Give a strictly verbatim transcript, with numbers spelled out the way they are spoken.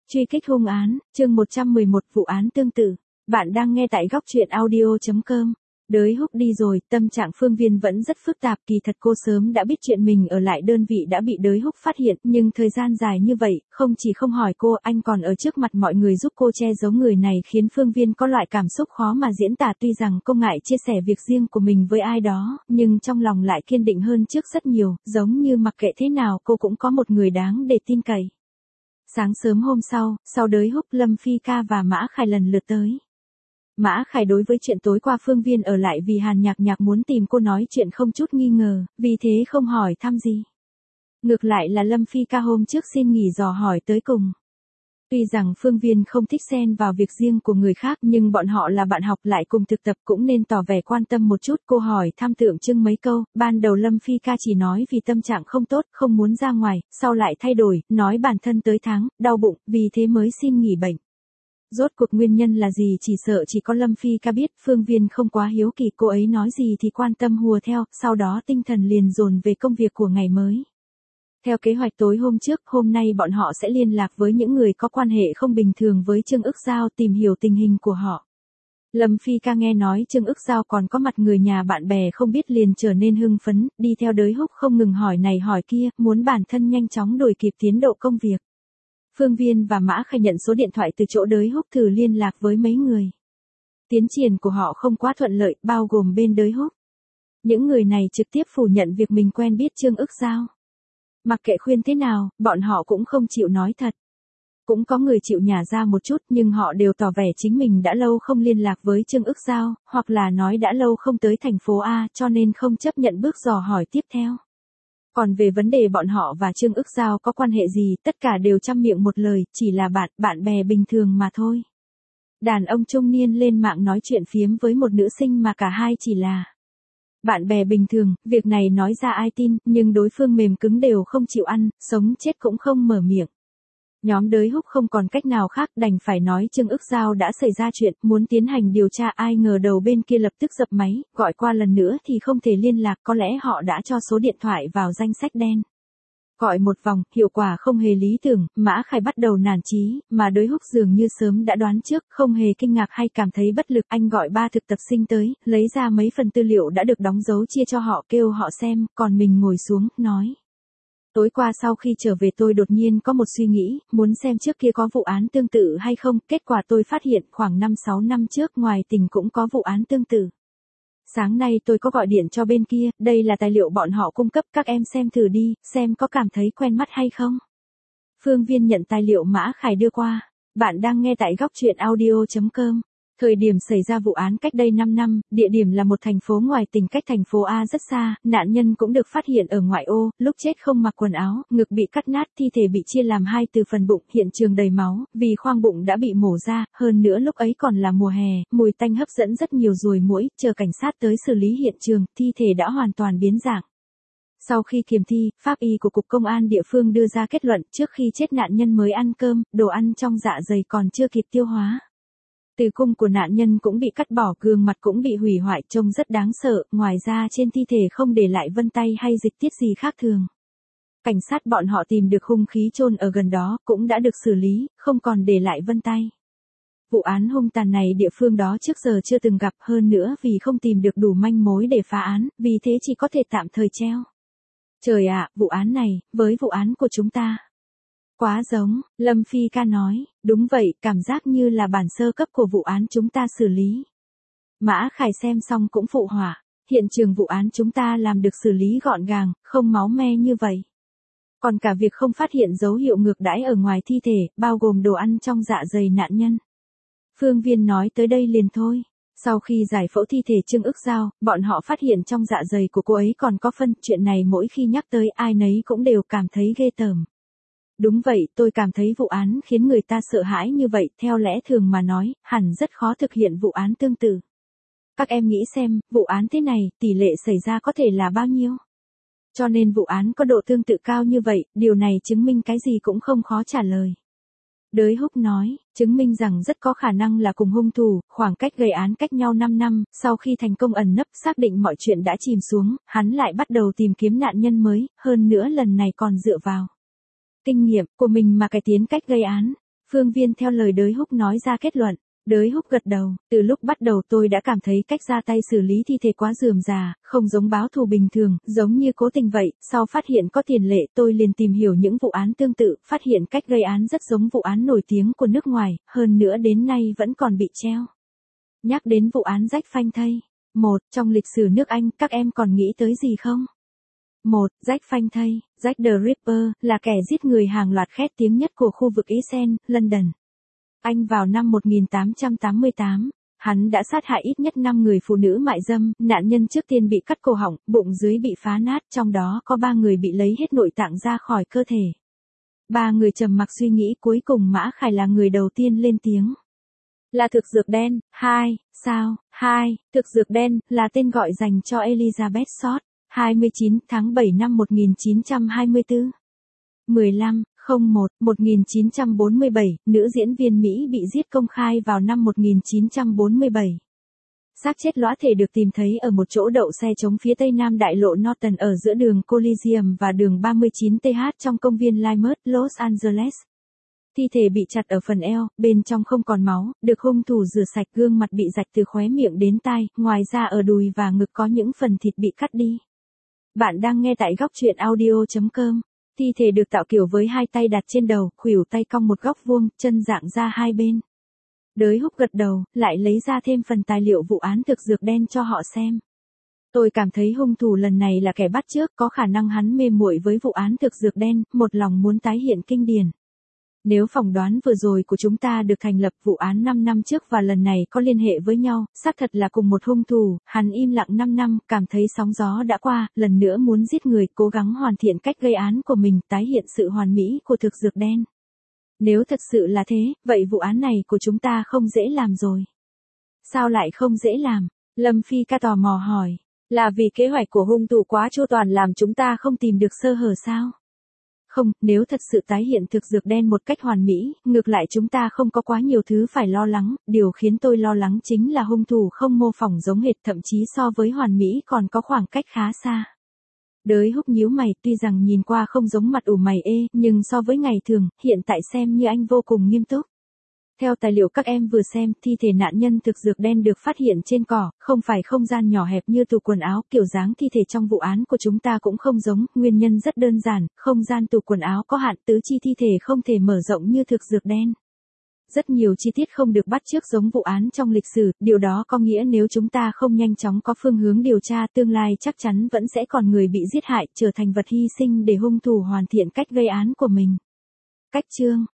Truy kích hung án, chương một trăm mười một vụ án tương tự. Bạn đang nghe tại góc truyện audio chấm com. Đới Húc đi rồi, tâm trạng Phương Viên vẫn rất phức tạp, kỳ thật cô sớm đã biết chuyện mình ở lại đơn vị đã bị Đới Húc phát hiện, nhưng thời gian dài như vậy, không chỉ không hỏi cô, anh còn ở trước mặt mọi người giúp cô che giấu người này khiến Phương Viên có loại cảm xúc khó mà diễn tả. Tuy rằng cô ngại chia sẻ việc riêng của mình với ai đó, nhưng trong lòng lại kiên định hơn trước rất nhiều, giống như mặc kệ thế nào cô cũng có một người đáng để tin cậy. Sáng sớm hôm sau, sau Đới Húc, Lâm Phi Ca và Mã Khải lần lượt tới. Mã Khải đối với chuyện tối qua Phương Viên ở lại vì Hàn Nhạc Nhạc muốn tìm cô nói chuyện không chút nghi ngờ, vì thế không hỏi thăm gì. Ngược lại là Lâm Phi Ca hôm trước xin nghỉ dò hỏi tới cùng. Tuy rằng Phương Viên không thích xen vào việc riêng của người khác nhưng bọn họ là bạn học lại cùng thực tập cũng nên tỏ vẻ quan tâm một chút. Cô hỏi thăm tượng trưng mấy câu, ban đầu Lâm Phi Ca chỉ nói vì tâm trạng không tốt, không muốn ra ngoài, sau lại thay đổi, nói bản thân tới tháng, đau bụng, vì thế mới xin nghỉ bệnh. Rốt cuộc nguyên nhân là gì chỉ sợ chỉ có Lâm Phi Ca biết. Phương Viên không quá hiếu kỳ, cô ấy nói gì thì quan tâm hùa theo, sau đó tinh thần liền dồn về công việc của ngày mới. Theo kế hoạch tối hôm trước, hôm nay bọn họ sẽ liên lạc với những người có quan hệ không bình thường với Trương Ức Giao, tìm hiểu tình hình của họ. Lâm Phi Ca nghe nói Trương Ức Giao còn có mặt người nhà bạn bè không biết liền trở nên hưng phấn, đi theo Đới Húc không ngừng hỏi này hỏi kia, muốn bản thân nhanh chóng đuổi kịp tiến độ công việc. Phương Viên và Mã Khải nhận số điện thoại từ chỗ Đới Húc thử liên lạc với mấy người. Tiến triển của họ không quá thuận lợi, bao gồm bên Đới Húc. Những người này trực tiếp phủ nhận việc mình quen biết Trương Ức Giao. Mặc kệ khuyên thế nào, bọn họ cũng không chịu nói thật. Cũng có người chịu nhả ra một chút nhưng họ đều tỏ vẻ chính mình đã lâu không liên lạc với Trương Ức Giao, hoặc là nói đã lâu không tới thành phố A cho nên không chấp nhận bước dò hỏi tiếp theo. Còn về vấn đề bọn họ và Trương Ức Giao có quan hệ gì, tất cả đều trăm miệng một lời, chỉ là bạn, bạn bè bình thường mà thôi. Đàn ông trung niên lên mạng nói chuyện phiếm với một nữ sinh mà cả hai chỉ là bạn bè bình thường, việc này nói ra ai tin, nhưng đối phương mềm cứng đều không chịu ăn, sống chết cũng không mở miệng. Nhóm Đới Húc không còn cách nào khác đành phải nói Trương Ức Giao đã xảy ra chuyện, muốn tiến hành điều tra. Ai ngờ đầu bên kia lập tức dập máy, gọi qua lần nữa thì không thể liên lạc, có lẽ họ đã cho số điện thoại vào danh sách đen. Gọi một vòng, hiệu quả không hề lý tưởng, Mã Khải bắt đầu nản chí, mà Đới Húc dường như sớm đã đoán trước, không hề kinh ngạc hay cảm thấy bất lực. Anh gọi ba thực tập sinh tới, lấy ra mấy phần tư liệu đã được đóng dấu chia cho họ, kêu họ xem, còn mình ngồi xuống, nói. Tối qua sau khi trở về tôi đột nhiên có một suy nghĩ, muốn xem trước kia có vụ án tương tự hay không, kết quả tôi phát hiện khoảng năm sáu năm trước ngoài tỉnh cũng có vụ án tương tự. Sáng nay tôi có gọi điện cho bên kia, đây là tài liệu bọn họ cung cấp, các em xem thử đi, xem có cảm thấy quen mắt hay không. Phương Viên nhận tài liệu Mã Khải đưa qua. Bạn đang nghe tại góc truyện audio chấm com. Thời điểm xảy ra vụ án cách đây năm năm, địa điểm là một thành phố ngoài tỉnh cách thành phố A rất xa, nạn nhân cũng được phát hiện ở ngoại ô, lúc chết không mặc quần áo, ngực bị cắt nát, thi thể bị chia làm hai từ phần bụng, hiện trường đầy máu, vì khoang bụng đã bị mổ ra, hơn nữa lúc ấy còn là mùa hè, mùi tanh hấp dẫn rất nhiều ruồi muỗi, chờ cảnh sát tới xử lý hiện trường, thi thể đã hoàn toàn biến dạng. Sau khi kiểm thi, pháp y của Cục Công an địa phương đưa ra kết luận trước khi chết nạn nhân mới ăn cơm, đồ ăn trong dạ dày còn chưa kịp tiêu hóa. Tử cung của nạn nhân cũng bị cắt bỏ, gương mặt cũng bị hủy hoại, trông rất đáng sợ, ngoài ra trên thi thể không để lại vân tay hay dịch tiết gì khác thường. Cảnh sát bọn họ tìm được hung khí chôn ở gần đó, cũng đã được xử lý, không còn để lại vân tay. Vụ án hung tàn này địa phương đó trước giờ chưa từng gặp, hơn nữa vì không tìm được đủ manh mối để phá án, vì thế chỉ có thể tạm thời treo. Trời ạ, vụ án này, với vụ án của chúng ta. Quá giống, Lâm Phi Ca nói, đúng vậy, cảm giác như là bản sơ cấp của vụ án chúng ta xử lý. Mã Khải xem xong cũng phụ họa, hiện trường vụ án chúng ta làm được xử lý gọn gàng, không máu me như vậy. Còn cả việc không phát hiện dấu hiệu ngược đãi ở ngoài thi thể, bao gồm đồ ăn trong dạ dày nạn nhân. Phương Viên nói tới đây liền thôi. Sau khi giải phẫu thi thể Trương Ức Giao, bọn họ phát hiện trong dạ dày của cô ấy còn có phân, chuyện này mỗi khi nhắc tới ai nấy cũng đều cảm thấy ghê tởm. Đúng vậy, tôi cảm thấy vụ án khiến người ta sợ hãi như vậy, theo lẽ thường mà nói, hẳn rất khó thực hiện vụ án tương tự. Các em nghĩ xem, vụ án thế này, tỷ lệ xảy ra có thể là bao nhiêu? Cho nên vụ án có độ tương tự cao như vậy, điều này chứng minh cái gì cũng không khó trả lời. Đới Húc nói, chứng minh rằng rất có khả năng là cùng hung thủ, khoảng cách gây án cách nhau năm năm, sau khi thành công ẩn nấp xác định mọi chuyện đã chìm xuống, hắn lại bắt đầu tìm kiếm nạn nhân mới, hơn nữa lần này còn dựa vào kinh nghiệm của mình mà cải tiến cách gây án. Phương Viên theo lời Đới Húc nói ra kết luận. Đới Húc gật đầu, từ lúc bắt đầu tôi đã cảm thấy cách ra tay xử lý thi thể quá rườm rà, không giống báo thù bình thường, giống như cố tình vậy. Sau phát hiện có tiền lệ tôi liền tìm hiểu những vụ án tương tự, phát hiện cách gây án rất giống vụ án nổi tiếng của nước ngoài, hơn nữa đến nay vẫn còn bị treo. Nhắc đến vụ án rách phanh thây. Một, trong lịch sử nước Anh, các em còn nghĩ tới gì không? Một, Jack phanh thây. Jack the Ripper, là kẻ giết người hàng loạt khét tiếng nhất của khu vực East End, London. Anh vào năm một nghìn tám trăm tám mươi tám, hắn đã sát hại ít nhất năm người phụ nữ mại dâm, nạn nhân trước tiên bị cắt cổ họng, bụng dưới bị phá nát, trong đó có ba người bị lấy hết nội tạng ra khỏi cơ thể. Ba người trầm mặc suy nghĩ, cuối cùng Mã Khải là người đầu tiên lên tiếng. Là thực dược đen. Hai, sao? Hai, thực dược đen là tên gọi dành cho Elizabeth Short, hai mươi chín tháng bảy năm một nghìn chín trăm hai mươi tư. mười lăm không một một nghìn chín trăm bốn mươi bảy, nữ diễn viên Mỹ bị giết công khai vào năm một nghìn chín trăm bốn mươi bảy. Xác chết lõa thể được tìm thấy ở một chỗ đậu xe trống phía tây nam đại lộ Norton ở giữa đường Coliseum và đường ba mươi chín T H trong công viên Limerick, Los Angeles. Thi thể bị chặt ở phần eo, bên trong không còn máu, được hung thủ rửa sạch, gương mặt bị rạch từ khóe miệng đến tai, ngoài ra ở đùi và ngực có những phần thịt bị cắt đi. Bạn đang nghe tại góc truyện audio chấm com. Thi thể được tạo kiểu với hai tay đặt trên đầu, khuỷu tay cong một góc vuông, chân dạng ra hai bên. Đới Húc gật đầu, lại lấy ra thêm phần tài liệu vụ án thực dược đen cho họ xem. Tôi cảm thấy hung thủ lần này là kẻ bắt chước, có khả năng hắn mê muội với vụ án thực dược đen, một lòng muốn tái hiện kinh điển. Nếu phỏng đoán vừa rồi của chúng ta được thành lập, vụ án năm năm trước và lần này có liên hệ với nhau, xác thật là cùng một hung thủ. Hắn im lặng năm năm, cảm thấy sóng gió đã qua, lần nữa muốn giết người, cố gắng hoàn thiện cách gây án của mình, tái hiện sự hoàn mỹ của thực dược đen. Nếu thật sự là thế, vậy vụ án này của chúng ta không dễ làm rồi. Sao lại không dễ làm? Lâm Phi Ca tò mò hỏi. Là vì kế hoạch của hung thủ quá chu toàn làm chúng ta không tìm được sơ hở sao? Không, nếu thật sự tái hiện thực dược đen một cách hoàn mỹ, ngược lại chúng ta không có quá nhiều thứ phải lo lắng, điều khiến tôi lo lắng chính là hung thủ không mô phỏng giống hệt, thậm chí so với hoàn mỹ còn có khoảng cách khá xa. Đới Húc nhíu mày, tuy rằng nhìn qua không giống mặt ủ mày ê, nhưng so với ngày thường, hiện tại xem như anh vô cùng nghiêm túc. Theo tài liệu các em vừa xem, thi thể nạn nhân thực dược đen được phát hiện trên cỏ, không phải không gian nhỏ hẹp như tủ quần áo, kiểu dáng thi thể trong vụ án của chúng ta cũng không giống, nguyên nhân rất đơn giản, không gian tủ quần áo có hạn, tứ chi thi thể không thể mở rộng như thực dược đen. Rất nhiều chi tiết không được bắt chước giống vụ án trong lịch sử, điều đó có nghĩa nếu chúng ta không nhanh chóng có phương hướng điều tra, tương lai chắc chắn vẫn sẽ còn người bị giết hại, trở thành vật hy sinh để hung thủ hoàn thiện cách gây án của mình. Cách chương